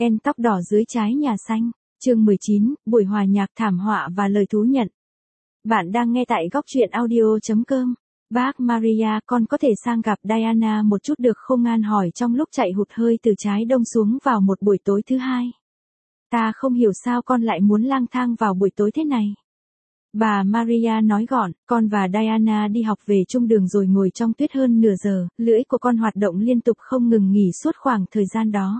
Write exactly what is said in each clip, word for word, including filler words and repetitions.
En tóc đỏ dưới trái nhà xanh. Chương mười chín, buổi hòa nhạc thảm họa và lời thú nhận. Bạn đang nghe tại góc truyện audio chấm com. Bác Maria, con có thể sang gặp Diana một chút được không? An hỏi trong lúc chạy hụt hơi từ trái đông xuống vào một buổi tối thứ hai. Ta không hiểu sao con lại muốn lang thang vào buổi tối thế này. Bà Maria nói gọn, con và Diana đi học về chung đường rồi ngồi trong tuyết hơn nửa giờ, lưỡi của con hoạt động liên tục không ngừng nghỉ suốt khoảng thời gian đó.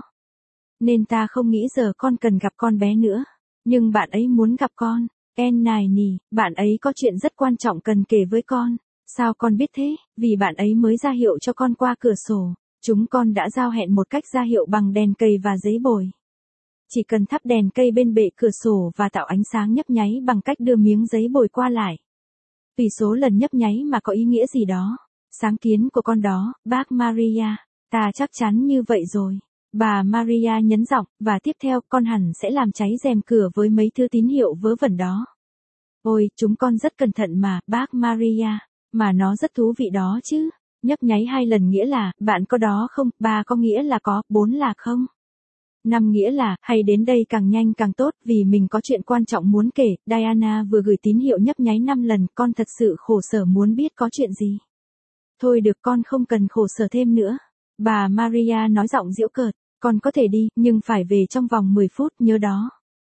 Nên ta không nghĩ giờ con cần gặp con bé nữa. Nhưng bạn ấy muốn gặp con. En này nì, bạn ấy có chuyện rất quan trọng cần kể với con. Sao con biết thế? Vì bạn ấy mới ra hiệu cho con qua cửa sổ. Chúng con đã giao hẹn một cách ra hiệu bằng đèn cây và giấy bồi. Chỉ cần thắp đèn cây bên bệ cửa sổ và tạo ánh sáng nhấp nháy bằng cách đưa miếng giấy bồi qua lại. Tùy số lần nhấp nháy mà có ý nghĩa gì đó. Sáng kiến của con đó, bác Maria. Ta chắc chắn như vậy rồi. Bà Maria nhấn giọng, và tiếp theo con hẳn sẽ làm cháy rèm cửa với mấy thứ tín hiệu vớ vẩn đó. Ôi, chúng con rất cẩn thận mà, bác Maria, mà nó rất thú vị đó chứ. Nhấp nháy hai lần nghĩa là, bạn có đó không, ba có nghĩa là có, bốn là không. Năm nghĩa là, hay đến đây càng nhanh càng tốt vì mình có chuyện quan trọng muốn kể. Diana vừa gửi tín hiệu nhấp nháy năm lần, con thật sự khổ sở muốn biết có chuyện gì. Thôi được, con không cần khổ sở thêm nữa. Bà Maria nói giọng giễu cợt. Con có thể đi, nhưng phải về trong vòng mười phút, nhớ đó.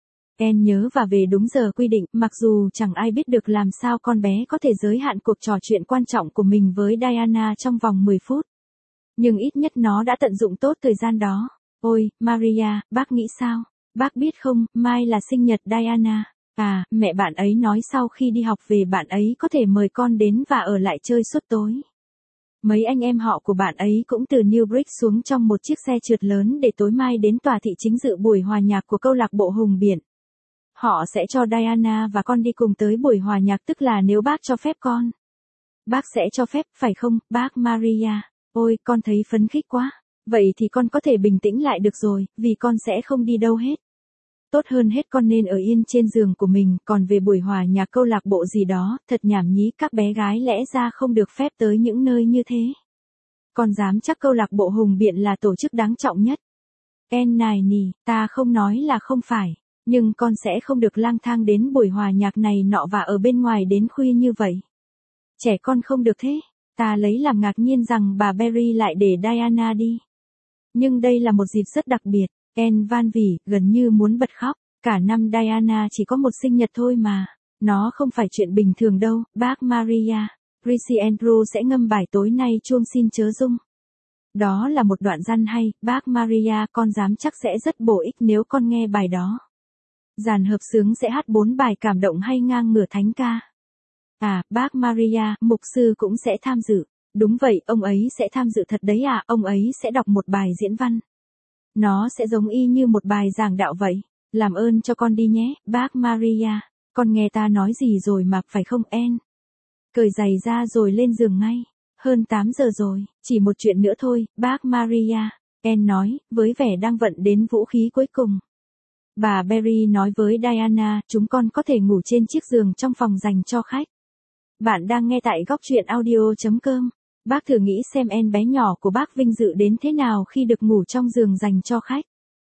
En nhớ và về đúng giờ quy định, mặc dù chẳng ai biết được làm sao con bé có thể giới hạn cuộc trò chuyện quan trọng của mình với Diana trong vòng mười phút. Nhưng ít nhất nó đã tận dụng tốt thời gian đó. Ôi, Maria, bác nghĩ sao? Bác biết không, mai là sinh nhật Diana. À, mẹ bạn ấy nói sau khi đi học về bạn ấy có thể mời con đến và ở lại chơi suốt tối. Mấy anh em họ của bạn ấy cũng từ Newbridge xuống trong một chiếc xe trượt lớn để tối mai đến tòa thị chính dự buổi hòa nhạc của câu lạc bộ Hùng Biển. Họ sẽ cho Diana và con đi cùng tới buổi hòa nhạc, tức là nếu bác cho phép con. Bác sẽ cho phép, phải không, bác Maria? Ôi, con thấy phấn khích quá. Vậy thì con có thể bình tĩnh lại được rồi, vì con sẽ không đi đâu hết. Tốt hơn hết con nên ở yên trên giường của mình, còn về buổi hòa nhạc câu lạc bộ gì đó, thật nhảm nhí, các bé gái lẽ ra không được phép tới những nơi như thế. Con dám chắc câu lạc bộ Hùng Biện là tổ chức đáng trọng nhất. En này nì, ta không nói là không phải, nhưng con sẽ không được lang thang đến buổi hòa nhạc này nọ và ở bên ngoài đến khuya như vậy. Trẻ con không được thế. Ta lấy làm ngạc nhiên rằng bà Berry lại để Diana đi. Nhưng đây là một dịp rất đặc biệt. En van vỉ, gần như muốn bật khóc. Cả năm Diana chỉ có một sinh nhật thôi mà. Nó không phải chuyện bình thường đâu, bác Maria. Prissy Andrew sẽ ngâm bài tối nay chuông xin chớ rung. Đó là một đoạn văn hay, bác Maria, con dám chắc sẽ rất bổ ích nếu con nghe bài đó. Dàn hợp xướng sẽ hát bốn bài cảm động hay ngang ngửa thánh ca. À, bác Maria, mục sư cũng sẽ tham dự. Đúng vậy, ông ấy sẽ tham dự thật đấy à, ông ấy sẽ đọc một bài diễn văn. Nó sẽ giống y như một bài giảng đạo vậy. Làm ơn cho con đi nhé, bác Maria. Con nghe ta nói gì rồi mà, phải không En? Cởi giày ra rồi lên giường ngay. Hơn tám giờ rồi, chỉ một chuyện nữa thôi, bác Maria. En nói, với vẻ đang vận đến vũ khí cuối cùng. Bà Berry nói với Diana, chúng con có thể ngủ trên chiếc giường trong phòng dành cho khách. Bạn đang nghe tại góc truyện audio chấm com. Bác thử nghĩ xem En bé nhỏ của bác vinh dự đến thế nào khi được ngủ trong giường dành cho khách.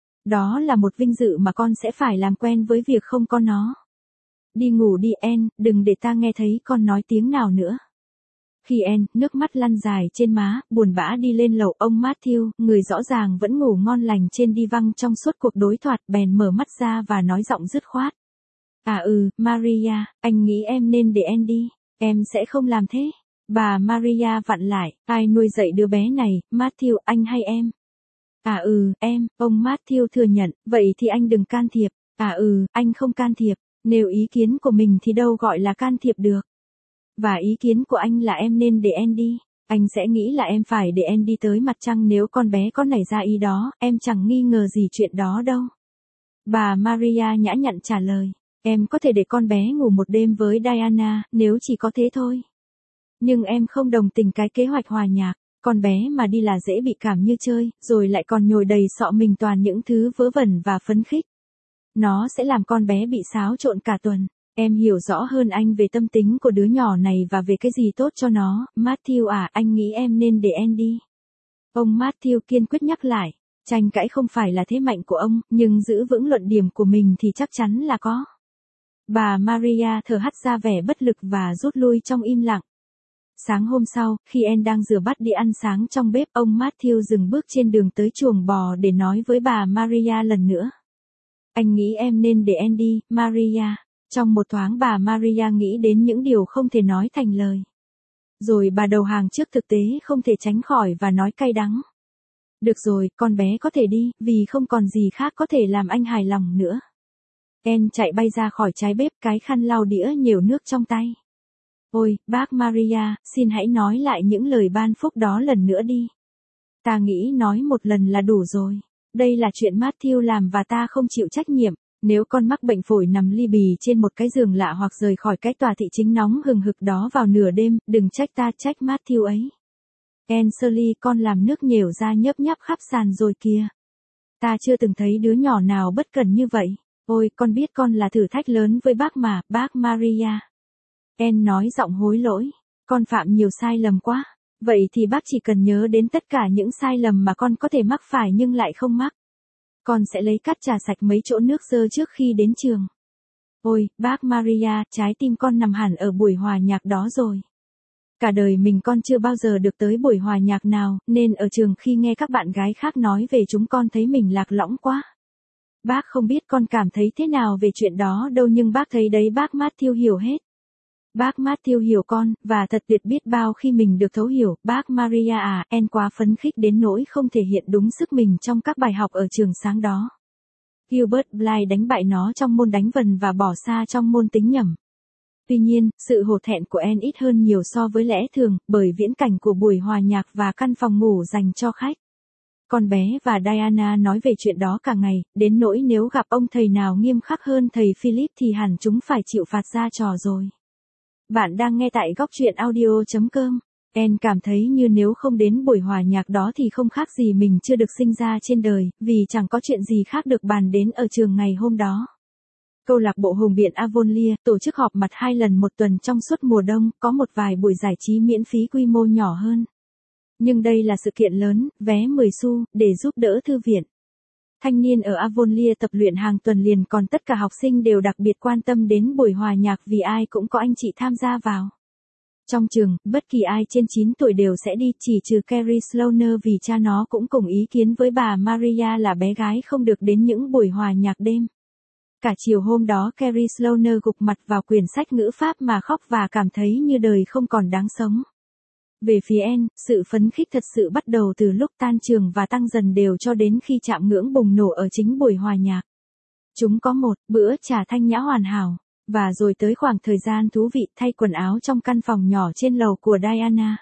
Đó là một vinh dự mà con sẽ phải làm quen với việc không có nó. Đi ngủ đi En, đừng để ta nghe thấy con nói tiếng nào nữa. Khi En, nước mắt lăn dài trên má, buồn bã đi lên lầu, ông Matthew, người rõ ràng vẫn ngủ ngon lành trên đi văng trong suốt cuộc đối thoại, bèn mở mắt ra và nói giọng dứt khoát. À ừ, Maria, anh nghĩ em nên để En đi. Em sẽ không làm thế. Bà Maria vặn lại, ai nuôi dạy đứa bé này, Matthew, anh hay em? À ừ, em, ông Matthew thừa nhận, vậy thì anh đừng can thiệp. À ừ, anh không can thiệp, nếu ý kiến của mình thì đâu gọi là can thiệp được. Và ý kiến của anh là em nên để En đi. Anh sẽ nghĩ là em phải để En đi tới mặt trăng nếu con bé có nảy ra ý đó, em chẳng nghi ngờ gì chuyện đó đâu. Bà Maria nhã nhặn trả lời. Em có thể để con bé ngủ một đêm với Diana, nếu chỉ có thế thôi. Nhưng em không đồng tình cái kế hoạch hòa nhạc. Con bé mà đi là dễ bị cảm như chơi, rồi lại còn nhồi đầy sọ mình toàn những thứ vớ vẩn và phấn khích. Nó sẽ làm con bé bị xáo trộn cả tuần. Em hiểu rõ hơn anh về tâm tính của đứa nhỏ này và về cái gì tốt cho nó. Matthew à, anh nghĩ em nên để En đi. Ông Matthew kiên quyết nhắc lại. Tranh cãi không phải là thế mạnh của ông, nhưng giữ vững luận điểm của mình thì chắc chắn là có. Bà Maria thở hắt ra vẻ bất lực và rút lui trong im lặng. Sáng hôm sau, khi Anne đang rửa bát đi ăn sáng trong bếp, ông Matthew dừng bước trên đường tới chuồng bò để nói với bà Maria lần nữa. Anh nghĩ em nên để Anne đi, Maria. Trong một thoáng bà Maria nghĩ đến những điều không thể nói thành lời. Rồi bà đầu hàng trước thực tế không thể tránh khỏi và nói cay đắng. Được rồi, con bé có thể đi, vì không còn gì khác có thể làm anh hài lòng nữa. Anne chạy bay ra khỏi trái bếp, cái khăn lau đĩa nhều nước trong tay. Ôi, bác Maria, xin hãy nói lại những lời ban phúc đó lần nữa đi. Ta nghĩ nói một lần là đủ rồi. Đây là chuyện Matthew làm và ta không chịu trách nhiệm. Nếu con mắc bệnh phổi nằm li bì trên một cái giường lạ hoặc rời khỏi cái tòa thị chính nóng hừng hực đó vào nửa đêm, đừng trách ta, trách Matthew ấy. Anne Shirley, con làm nước nhều ra nhấp nháp khắp sàn rồi kìa. Ta chưa từng thấy đứa nhỏ nào bất cẩn như vậy. Ôi, con biết con là thử thách lớn với bác mà, bác Maria. Anne nói giọng hối lỗi. Con phạm nhiều sai lầm quá. Vậy thì bác chỉ cần nhớ đến tất cả những sai lầm mà con có thể mắc phải nhưng lại không mắc. Con sẽ lấy cát trà sạch mấy chỗ nước dơ trước khi đến trường. Ôi, bác Maria, trái tim con nằm hẳn ở buổi hòa nhạc đó rồi. Cả đời mình con chưa bao giờ được tới buổi hòa nhạc nào, nên ở trường khi nghe các bạn gái khác nói về chúng con thấy mình lạc lõng quá. Bác không biết con cảm thấy thế nào về chuyện đó đâu, nhưng bác thấy đấy, bác Matthew hiểu hết. Bác Matthew hiểu con, và thật tuyệt biết bao khi mình được thấu hiểu. Bác Maria à, Anne quá phấn khích đến nỗi không thể hiện đúng sức mình trong các bài học ở trường sáng đó. Gilbert Blythe đánh bại nó trong môn đánh vần và bỏ xa trong môn tính nhẩm. Tuy nhiên, sự hổ thẹn của Anne ít hơn nhiều so với lẽ thường, bởi viễn cảnh của buổi hòa nhạc và căn phòng ngủ dành cho khách. Con bé và Diana nói về chuyện đó cả ngày, đến nỗi nếu gặp ông thầy nào nghiêm khắc hơn thầy Philip thì hẳn chúng phải chịu phạt ra trò rồi. Bạn đang nghe tại góc truyện audio chấm com. Anne cảm thấy như nếu không đến buổi hòa nhạc đó thì không khác gì mình chưa được sinh ra trên đời, vì chẳng có chuyện gì khác được bàn đến ở trường ngày hôm đó. Câu lạc bộ Hùng Biện Avonlea tổ chức họp mặt hai lần một tuần trong suốt mùa đông, có một vài buổi giải trí miễn phí quy mô nhỏ hơn. Nhưng đây là sự kiện lớn, vé mười xu, để giúp đỡ thư viện. Thanh niên ở Avonlea tập luyện hàng tuần liền, còn tất cả học sinh đều đặc biệt quan tâm đến buổi hòa nhạc vì ai cũng có anh chị tham gia vào. Trong trường, bất kỳ ai trên chín tuổi đều sẽ đi, chỉ trừ Carrie Sloaner vì cha nó cũng cùng ý kiến với bà Maria là bé gái không được đến những buổi hòa nhạc đêm. Cả chiều hôm đó Carrie Sloaner gục mặt vào quyển sách ngữ pháp mà khóc và cảm thấy như đời không còn đáng sống. Về phía Anne, sự phấn khích thật sự bắt đầu từ lúc tan trường và tăng dần đều cho đến khi chạm ngưỡng bùng nổ ở chính buổi hòa nhạc. Chúng có một bữa trà thanh nhã hoàn hảo, và rồi tới khoảng thời gian thú vị thay quần áo trong căn phòng nhỏ trên lầu của Diana.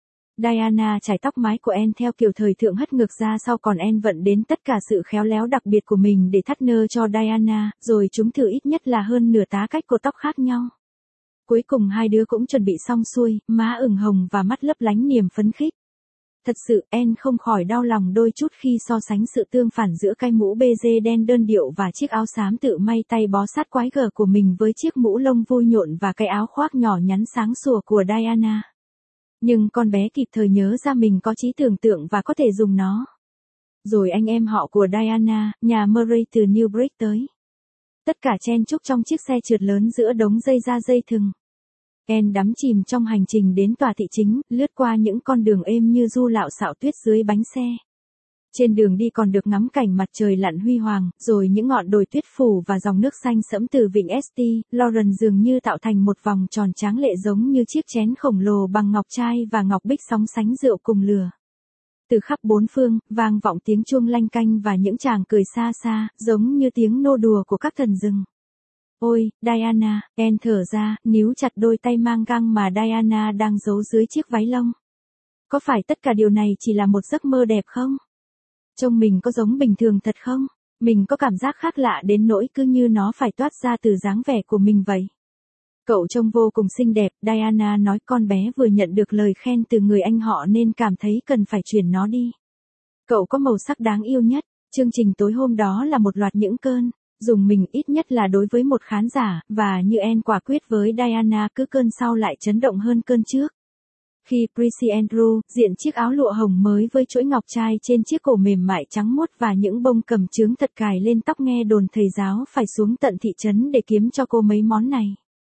Diana chải tóc mái của Anne theo kiểu thời thượng hất ngược ra sau, còn Anne vận đến tất cả sự khéo léo đặc biệt của mình để thắt nơ cho Diana, rồi chúng thử ít nhất là hơn nửa tá cách cột tóc khác nhau. Cuối cùng hai đứa cũng chuẩn bị xong xuôi, má ửng hồng và mắt lấp lánh niềm phấn khích. Thật sự, Anne không khỏi đau lòng đôi chút khi so sánh sự tương phản giữa cái mũ bê dê đen đơn điệu và chiếc áo xám tự may tay bó sát quái gở của mình với chiếc mũ lông vui nhộn và cái áo khoác nhỏ nhắn sáng sủa của Diana. Nhưng con bé kịp thời nhớ ra mình có trí tưởng tượng và có thể dùng nó. Rồi anh em họ của Diana, nhà Murray từ Newbridge tới. Tất cả chen chúc trong chiếc xe trượt lớn giữa đống dây da dây thừng. Anne đắm chìm trong hành trình đến tòa thị chính, lướt qua những con đường êm như du lạo xạo tuyết dưới bánh xe. Trên đường đi còn được ngắm cảnh mặt trời lặn huy hoàng, rồi những ngọn đồi tuyết phủ và dòng nước xanh sẫm từ vịnh Saint Lawrence dường như tạo thành một vòng tròn tráng lệ giống như chiếc chén khổng lồ bằng ngọc trai và ngọc bích sóng sánh rượu cùng lửa. Từ khắp bốn phương, vang vọng tiếng chuông lanh canh và những chàng cười xa xa, giống như tiếng nô đùa của các thần rừng. Ôi, Diana, Anne thở ra, níu chặt đôi tay mang găng mà Diana đang giấu dưới chiếc váy lông. Có phải tất cả điều này chỉ là một giấc mơ đẹp không? Trông mình có giống bình thường thật không? Mình có cảm giác khác lạ đến nỗi cứ như nó phải toát ra từ dáng vẻ của mình vậy. Cậu trông vô cùng xinh đẹp, Diana nói. Con bé vừa nhận được lời khen từ người anh họ nên cảm thấy cần phải chuyển nó đi. Cậu có màu sắc đáng yêu nhất. Chương trình tối hôm đó là một loạt những cơn dùng mình, ít nhất là đối với một khán giả, và như Anne quả quyết với Diana, cứ cơn sau lại chấn động hơn cơn trước. Khi Prince Andrew diện chiếc áo lụa hồng mới với chuỗi ngọc trai trên chiếc cổ mềm mại trắng muốt và những bông cầm chướng thật cài lên tóc, nghe đồn thầy giáo phải xuống tận thị trấn để kiếm cho cô mấy món này.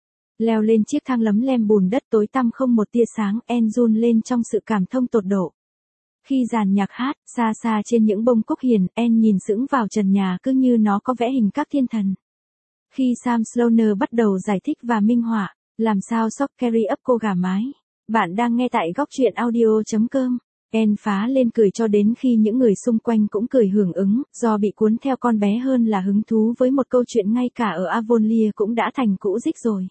Leo lên chiếc thang lấm lem bùn đất tối tăm không một tia sáng, Anne run lên trong sự cảm thông tột độ. Khi dàn nhạc hát, xa xa trên những bông cúc hiền, Anne nhìn sững vào trần nhà cứ như nó có vẽ hình các thiên thần. Khi Sam Sloaner bắt đầu giải thích và minh họa, làm sao sóc carry up cô gà mái. Bạn đang nghe tại góc truyện audio.com. Anne phá lên cười cho đến khi những người xung quanh cũng cười hưởng ứng, do bị cuốn theo con bé hơn là hứng thú với một câu chuyện ngay cả ở Avonlea cũng đã thành cũ rích rồi.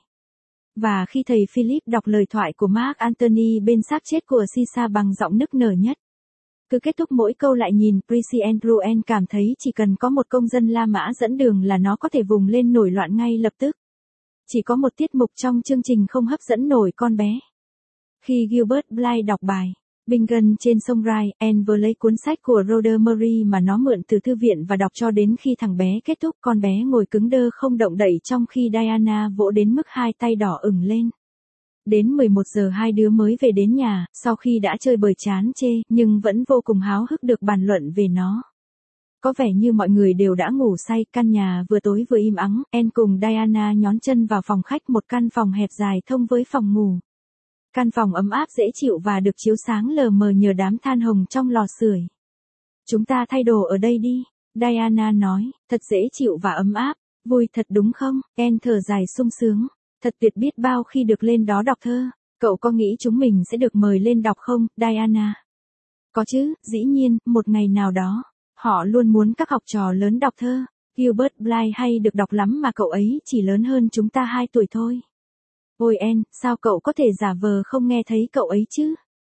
Và khi thầy Philip đọc lời thoại của Mark Antony bên xác chết của Sisa bằng giọng nức nở nhất, cứ kết thúc mỗi câu lại nhìn Prince Andrew, Anne cảm thấy chỉ cần có một công dân La Mã dẫn đường là nó có thể vùng lên nổi loạn ngay lập tức. Chỉ có một tiết mục trong chương trình không hấp dẫn nổi con bé. Khi Gilbert Blythe đọc bài Bingham trên sông Rhine, Anne vừa lấy cuốn sách của Roder Murray mà nó mượn từ thư viện và đọc cho đến khi thằng bé kết thúc. Con bé ngồi cứng đơ không động đậy trong khi Diana vỗ đến mức hai tay đỏ ửng lên. Đến mười một giờ hai đứa mới về đến nhà, sau khi đã chơi bời chán chê, nhưng vẫn vô cùng háo hức được bàn luận về nó. Có vẻ như mọi người đều đã ngủ say, căn nhà vừa tối vừa im ắng, Anne cùng Diana nhón chân vào phòng khách, một căn phòng hẹp dài thông với phòng ngủ. Căn phòng ấm áp dễ chịu và được chiếu sáng lờ mờ nhờ đám than hồng trong lò sưởi. Chúng ta thay đồ ở đây đi, Diana nói, thật dễ chịu và ấm áp, vui thật đúng không? Anne thở dài sung sướng, thật tuyệt biết bao khi được lên đó đọc thơ. Cậu có nghĩ chúng mình sẽ được mời lên đọc không, Diana? Có chứ, dĩ nhiên, một ngày nào đó, họ luôn muốn các học trò lớn đọc thơ. Gilbert Blythe hay được đọc lắm mà cậu ấy chỉ lớn hơn chúng ta hai tuổi thôi. Ôi Anne, sao cậu có thể giả vờ không nghe thấy cậu ấy chứ?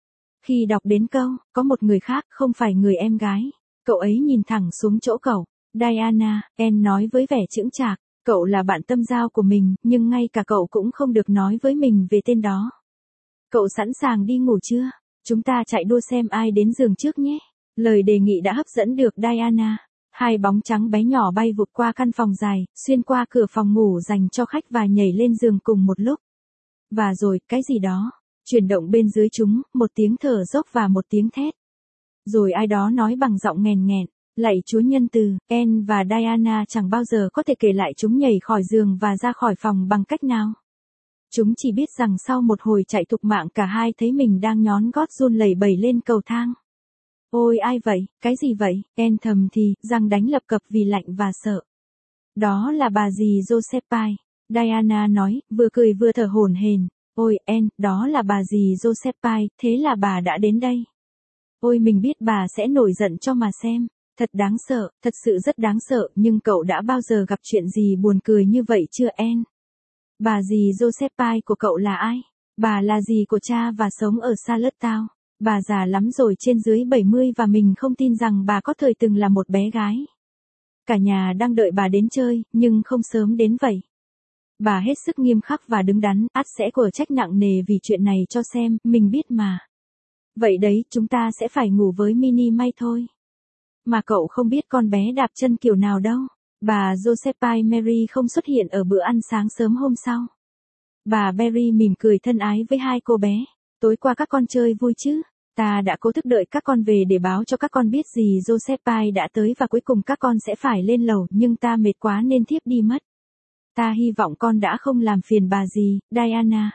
Khi đọc đến câu, có một người khác, không phải người em gái, cậu ấy nhìn thẳng xuống chỗ cậu. Diana, Anne nói với vẻ chững chạc, cậu là bạn tâm giao của mình, nhưng ngay cả cậu cũng không được nói với mình về tên đó. Cậu sẵn sàng đi ngủ chưa? Chúng ta chạy đua xem ai đến giường trước nhé. Lời đề nghị đã hấp dẫn được Diana. Hai bóng trắng bé nhỏ bay vụt qua căn phòng dài, xuyên qua cửa phòng ngủ dành cho khách và nhảy lên giường cùng một lúc. Và rồi, cái gì đó chuyển động bên dưới chúng, một tiếng thở dốc và một tiếng thét. Rồi ai đó nói bằng giọng nghèn nghẹn, lạy Chúa nhân từ. Anne và Diana chẳng bao giờ có thể kể lại chúng nhảy khỏi giường và ra khỏi phòng bằng cách nào. Chúng chỉ biết rằng sau một hồi chạy thục mạng cả hai thấy mình đang nhón gót run lẩy bẩy lên cầu thang. Ôi ai vậy, cái gì vậy? Anne thầm thì, răng đánh lập cập vì lạnh và sợ. Đó là bà dì Josephine, Diana nói, vừa cười vừa thở hổn hển. Ôi Anne, đó là bà dì Josephine, thế là bà đã đến đây. Ôi mình biết bà sẽ nổi giận cho mà xem. Thật đáng sợ, thật sự rất đáng sợ, nhưng cậu đã bao giờ gặp chuyện gì buồn cười như vậy chưa Anne? Bà dì Josephine của cậu là ai? Bà là dì của cha và sống ở Charlottetown. Bà già lắm rồi, trên dưới bảy mươi, và mình không tin rằng bà có thời từng là một bé gái. Cả nhà đang đợi bà đến chơi, nhưng không sớm đến vậy. Bà hết sức nghiêm khắc và đứng đắn, ắt sẽ quở trách nặng nề vì chuyện này cho xem, mình biết mà. Vậy đấy, chúng ta sẽ phải ngủ với Minnie May thôi. Mà cậu không biết con bé đạp chân kiểu nào đâu. Bà Josephine Mary không xuất hiện ở bữa ăn sáng sớm hôm sau. Bà Berry mỉm cười thân ái với hai cô bé. Tối qua các con chơi vui chứ? Ta đã cố thức đợi các con về để báo cho các con biết dì Josephine đã tới và cuối cùng các con sẽ phải lên lầu, nhưng ta mệt quá nên thiếp đi mất. Ta hy vọng con đã không làm phiền bà dì, Diana.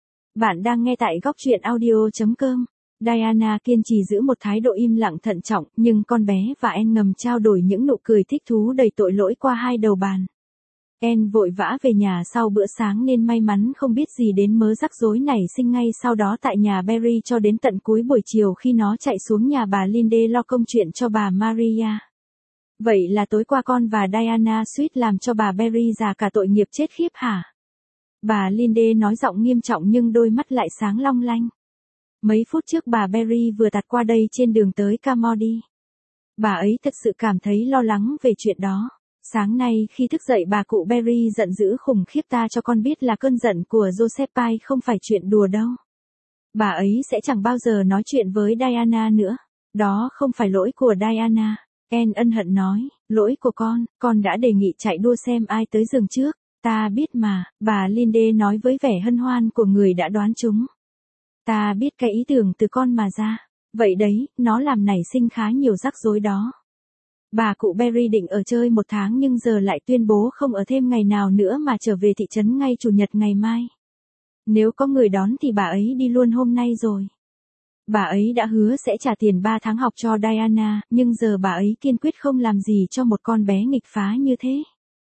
Bạn đang nghe tại góc truyện audio.com. Diana kiên trì giữ một thái độ im lặng thận trọng, nhưng con bé và Anne ngầm trao đổi những nụ cười thích thú đầy tội lỗi qua hai đầu bàn. Anne vội vã về nhà sau bữa sáng nên may mắn không biết gì đến mớ rắc rối nảy sinh ngay sau đó tại nhà Berry cho đến tận cuối buổi chiều khi nó chạy xuống nhà bà Linde lo công chuyện cho bà Maria. Vậy là tối qua con và Diana suýt làm cho bà Berry già cả tội nghiệp chết khiếp hả? Bà Linde nói giọng nghiêm trọng nhưng đôi mắt lại sáng long lanh. Mấy phút trước bà Berry vừa tạt qua đây trên đường tới Camody. Bà ấy thật sự cảm thấy lo lắng về chuyện đó. Sáng nay khi thức dậy bà cụ Berry giận dữ khủng khiếp, ta cho con biết là cơn giận của Josephine không phải chuyện đùa đâu. Bà ấy sẽ chẳng bao giờ nói chuyện với Diana nữa. Đó không phải lỗi của Diana. Anne ân hận nói, lỗi của con, con đã đề nghị chạy đua xem ai tới giường trước. Ta biết mà, bà Linde nói với vẻ hân hoan của người đã đoán trúng. Ta biết cái ý tưởng từ con mà ra. Vậy đấy, nó làm nảy sinh khá nhiều rắc rối đó. Bà cụ Berry định ở chơi một tháng nhưng giờ lại tuyên bố không ở thêm ngày nào nữa mà trở về thị trấn ngay chủ nhật ngày mai. Nếu có người đón thì bà ấy đi luôn hôm nay rồi. Bà ấy đã hứa sẽ trả tiền ba tháng học cho Diana, nhưng giờ bà ấy kiên quyết không làm gì cho một con bé nghịch phá như thế.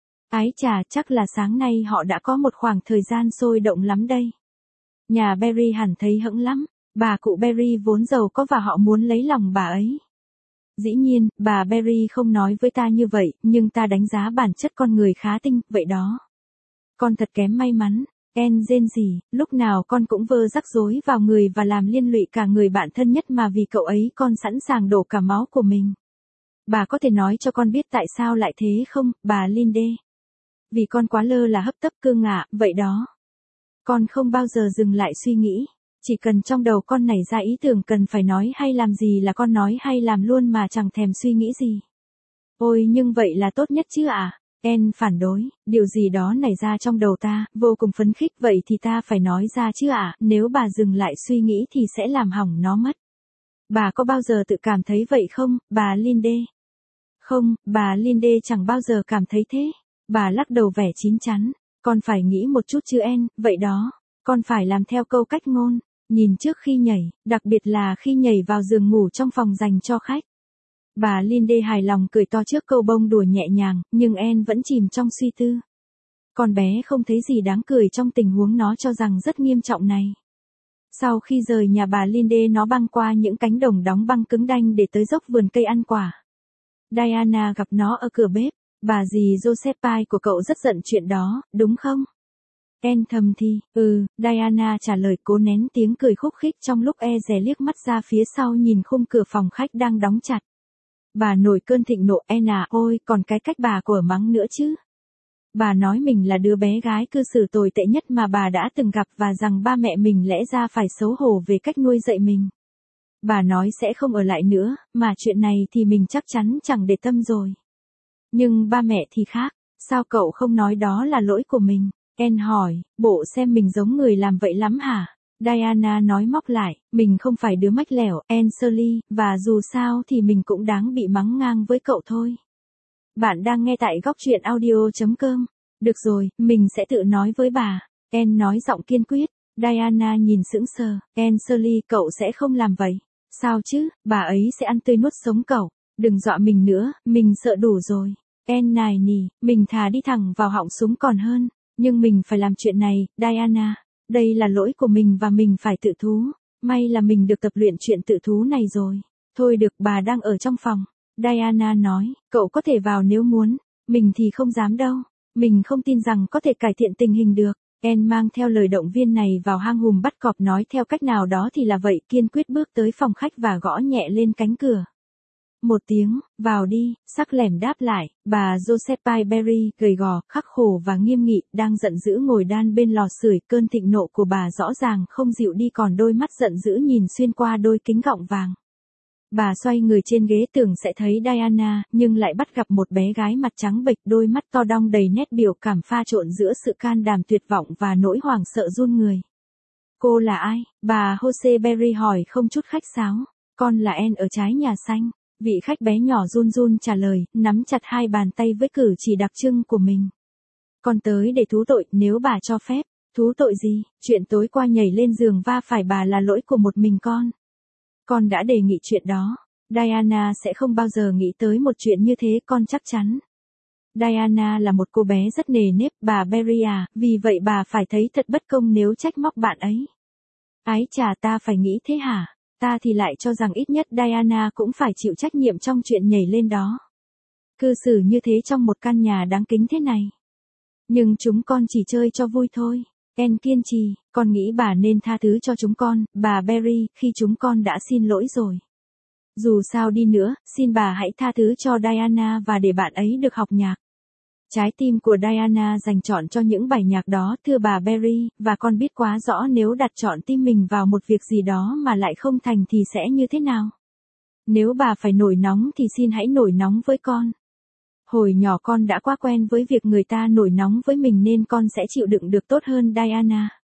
Ái chà, chắc là sáng nay họ đã có một khoảng thời gian sôi động lắm đây. Nhà Berry hẳn thấy hững lắm, bà cụ Berry vốn giàu có và họ muốn lấy lòng bà ấy. Dĩ nhiên, bà Berry không nói với ta như vậy, nhưng ta đánh giá bản chất con người khá tinh, vậy đó. Con thật kém may mắn. En rên rỉ, lúc nào con cũng vơ rắc rối vào người và làm liên lụy cả người bạn thân nhất mà vì cậu ấy con sẵn sàng đổ cả máu của mình. Bà có thể nói cho con biết tại sao lại thế không, bà Linde? Vì con quá lơ là hấp tấp cương ngạ, vậy đó. Con không bao giờ dừng lại suy nghĩ. Chỉ cần trong đầu con nảy ra ý tưởng cần phải nói hay làm gì là con nói hay làm luôn mà chẳng thèm suy nghĩ gì. Ôi nhưng vậy là tốt nhất chứ à? En phản đối, điều gì đó nảy ra trong đầu ta, vô cùng phấn khích vậy thì ta phải nói ra chứ ạ, à? Nếu bà dừng lại suy nghĩ thì sẽ làm hỏng nó mất. Bà có bao giờ tự cảm thấy vậy không, bà Linde? Không, bà Linde chẳng bao giờ cảm thấy thế. Bà lắc đầu vẻ chín chắn, con phải nghĩ một chút chứ En, vậy đó, con phải làm theo câu cách ngôn, nhìn trước khi nhảy, đặc biệt là khi nhảy vào giường ngủ trong phòng dành cho khách. Bà Linde hài lòng cười to trước câu bông đùa nhẹ nhàng, nhưng En vẫn chìm trong suy tư. Con bé không thấy gì đáng cười trong tình huống nó cho rằng rất nghiêm trọng này. Sau khi rời nhà bà Linde nó băng qua những cánh đồng đóng băng cứng đanh để tới dốc vườn cây ăn quả. Diana gặp nó ở cửa bếp, bà dì Josephine của cậu rất giận chuyện đó, đúng không? En thầm thì, ừ, Diana trả lời cố nén tiếng cười khúc khích trong lúc e dè liếc mắt ra phía sau nhìn khung cửa phòng khách đang đóng chặt. Bà nổi cơn thịnh nộ, En à, ôi, còn cái cách bà của mắng nữa chứ. Bà nói mình là đứa bé gái cư xử tồi tệ nhất mà bà đã từng gặp và rằng ba mẹ mình lẽ ra phải xấu hổ về cách nuôi dạy mình. Bà nói sẽ không ở lại nữa, mà chuyện này thì mình chắc chắn chẳng để tâm rồi. Nhưng ba mẹ thì khác, sao cậu không nói đó là lỗi của mình? En hỏi, bộ xem mình giống người làm vậy lắm hả? Diana nói móc lại, mình không phải đứa mách lẻo, En Shirley, và dù sao thì mình cũng đáng bị mắng ngang với cậu thôi. Bạn đang nghe tại góc truyện audio chấm com. Được rồi, mình sẽ tự nói với bà. En nói giọng kiên quyết. Diana nhìn sững sờ. En Shirley, cậu sẽ không làm vậy. Sao chứ, bà ấy sẽ ăn tươi nuốt sống cậu. Đừng dọa mình nữa, mình sợ đủ rồi. En nài nỉ, mình thà đi thẳng vào họng súng còn hơn. Nhưng mình phải làm chuyện này, Diana. Đây là lỗi của mình và mình phải tự thú. May là mình được tập luyện chuyện tự thú này rồi. Thôi được, bà đang ở trong phòng. Diana nói, cậu có thể vào nếu muốn. Mình thì không dám đâu. Mình không tin rằng có thể cải thiện tình hình được. En mang theo lời động viên này vào hang hùm bắt cọp nói theo cách nào đó thì là vậy, kiên quyết bước tới phòng khách và gõ nhẹ lên cánh cửa. Một tiếng, vào đi, sắc lẻm đáp lại, bà Josephine Berry, gầy gò, khắc khổ và nghiêm nghị, đang giận dữ ngồi đan bên lò sưởi, cơn thịnh nộ của bà rõ ràng không dịu đi còn đôi mắt giận dữ nhìn xuyên qua đôi kính gọng vàng. Bà xoay người trên ghế tưởng sẽ thấy Diana, nhưng lại bắt gặp một bé gái mặt trắng bệch, đôi mắt to đong đầy nét biểu cảm pha trộn giữa sự can đảm tuyệt vọng và nỗi hoảng sợ run người. Cô là ai? Bà Jose Berry hỏi không chút khách sáo. Con là En ở trái nhà xanh. Vị khách bé nhỏ run run trả lời, nắm chặt hai bàn tay với cử chỉ đặc trưng của mình. Con tới để thú tội, nếu bà cho phép. Thú tội gì? Chuyện tối qua nhảy lên giường va phải bà là lỗi của một mình con. Con đã đề nghị chuyện đó. Diana sẽ không bao giờ nghĩ tới một chuyện như thế, con chắc chắn. Diana là một cô bé rất nề nếp, bà Berry à, vì vậy bà phải thấy thật bất công nếu trách móc bạn ấy. Ái chà, ta phải nghĩ thế hả? Ta thì lại cho rằng ít nhất Diana cũng phải chịu trách nhiệm trong chuyện nhảy lên đó. Cư xử như thế trong một căn nhà đáng kính thế này. Nhưng chúng con chỉ chơi cho vui thôi. En kiên trì, con nghĩ bà nên tha thứ cho chúng con, bà Berry, khi chúng con đã xin lỗi rồi. Dù sao đi nữa, xin bà hãy tha thứ cho Diana và để bạn ấy được học nhạc. Trái tim của Diana dành chọn cho những bài nhạc đó, thưa bà Berry, và con biết quá rõ nếu đặt chọn tim mình vào một việc gì đó mà lại không thành thì sẽ như thế nào. Nếu bà phải nổi nóng thì xin hãy nổi nóng với con. Hồi nhỏ con đã quá quen với việc người ta nổi nóng với mình nên con sẽ chịu đựng được tốt hơn Diana.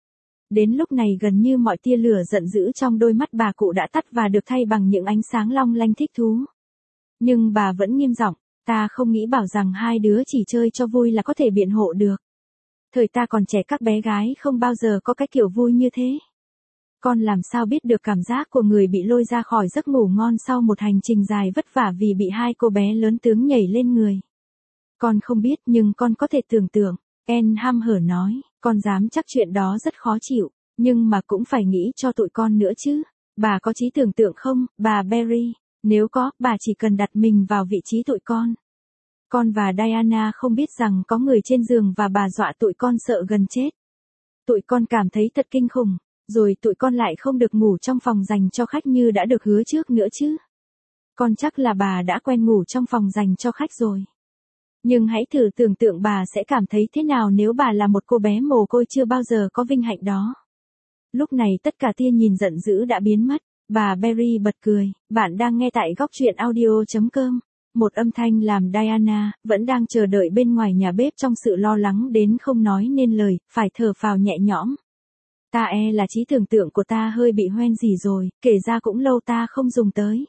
Đến lúc này gần như mọi tia lửa giận dữ trong đôi mắt bà cụ đã tắt và được thay bằng những ánh sáng long lanh thích thú. Nhưng bà vẫn nghiêm giọng, ta không nghĩ bảo rằng hai đứa chỉ chơi cho vui là có thể biện hộ được. Thời ta còn trẻ các bé gái không bao giờ có cái kiểu vui như thế. Con làm sao biết được cảm giác của người bị lôi ra khỏi giấc ngủ ngon sau một hành trình dài vất vả vì bị hai cô bé lớn tướng nhảy lên người. Con không biết nhưng con có thể tưởng tượng, Anne hăm hở nói, con dám chắc chuyện đó rất khó chịu, nhưng mà cũng phải nghĩ cho tụi con nữa chứ. Bà có trí tưởng tượng không, bà Barry? Nếu có, bà chỉ cần đặt mình vào vị trí tụi con. Con và Diana không biết rằng có người trên giường và bà dọa tụi con sợ gần chết. Tụi con cảm thấy thật kinh khủng, rồi tụi con lại không được ngủ trong phòng dành cho khách như đã được hứa trước nữa chứ. Con chắc là bà đã quen ngủ trong phòng dành cho khách rồi. Nhưng hãy thử tưởng tượng bà sẽ cảm thấy thế nào nếu bà là một cô bé mồ côi chưa bao giờ có vinh hạnh đó. Lúc này tất cả tia nhìn giận dữ đã biến mất, bà Barry bật cười, bạn đang nghe tại góc truyện audio chấm com. Một âm thanh làm Diana, vẫn đang chờ đợi bên ngoài nhà bếp trong sự lo lắng đến không nói nên lời, phải thở phào nhẹ nhõm. Ta e là trí tưởng tượng của ta hơi bị hoen gì rồi, kể ra cũng lâu ta không dùng tới.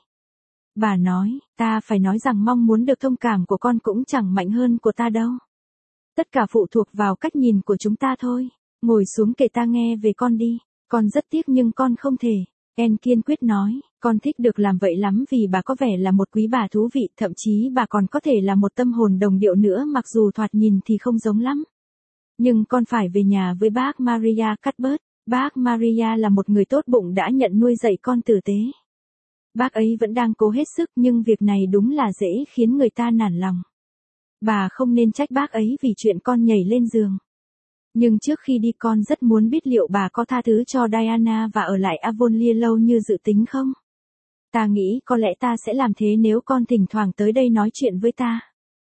Bà nói, ta phải nói rằng mong muốn được thông cảm của con cũng chẳng mạnh hơn của ta đâu. Tất cả phụ thuộc vào cách nhìn của chúng ta thôi. Ngồi xuống kể ta nghe về con đi. Con rất tiếc nhưng con không thể. Anne kiên quyết nói, con thích được làm vậy lắm vì bà có vẻ là một quý bà thú vị, thậm chí bà còn có thể là một tâm hồn đồng điệu nữa mặc dù thoạt nhìn thì không giống lắm. Nhưng con phải về nhà với bác Maria Cuthbert. Bác Maria là một người tốt bụng đã nhận nuôi dạy con tử tế. Bác ấy vẫn đang cố hết sức nhưng việc này đúng là dễ khiến người ta nản lòng. Bà không nên trách bác ấy vì chuyện con nhảy lên giường. Nhưng trước khi đi con rất muốn biết liệu bà có tha thứ cho Diana và ở lại Avonlea lâu như dự tính không? Ta nghĩ có lẽ ta sẽ làm thế nếu con thỉnh thoảng tới đây nói chuyện với ta.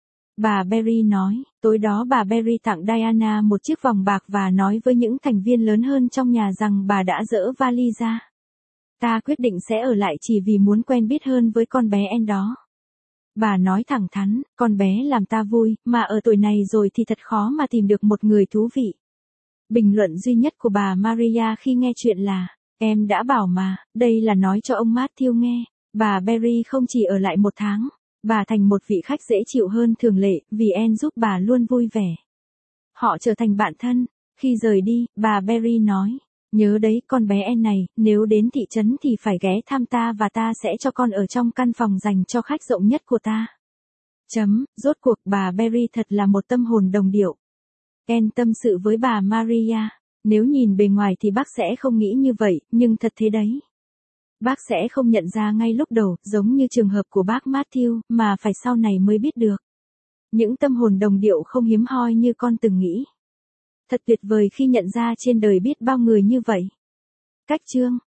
Bà Barry nói, tối đó bà Barry tặng Diana một chiếc vòng bạc và nói với những thành viên lớn hơn trong nhà rằng bà đã dỡ vali ra. Ta quyết định sẽ ở lại chỉ vì muốn quen biết hơn với con bé Anne đó. Bà nói thẳng thắn, con bé làm ta vui, mà ở tuổi này rồi thì thật khó mà tìm được một người thú vị. Bình luận duy nhất của bà Maria khi nghe chuyện là, em đã bảo mà, đây là nói cho ông Matthew nghe. Bà Barry không chỉ ở lại một tháng, bà thành một vị khách dễ chịu hơn thường lệ, vì Anne giúp bà luôn vui vẻ. Họ trở thành bạn thân. Khi rời đi, bà Barry nói, nhớ đấy con bé Anne này, nếu đến thị trấn thì phải ghé thăm ta và ta sẽ cho con ở trong căn phòng dành cho khách rộng nhất của ta. Chấm, rốt cuộc bà Barry thật là một tâm hồn đồng điệu. Anne tâm sự với bà Maria, nếu nhìn bề ngoài thì bác sẽ không nghĩ như vậy, nhưng thật thế đấy. Bác sẽ không nhận ra ngay lúc đầu, giống như trường hợp của bác Matthew, mà phải sau này mới biết được. Những tâm hồn đồng điệu không hiếm hoi như con từng nghĩ. Thật tuyệt vời khi nhận ra trên đời biết bao người như vậy. Cách chương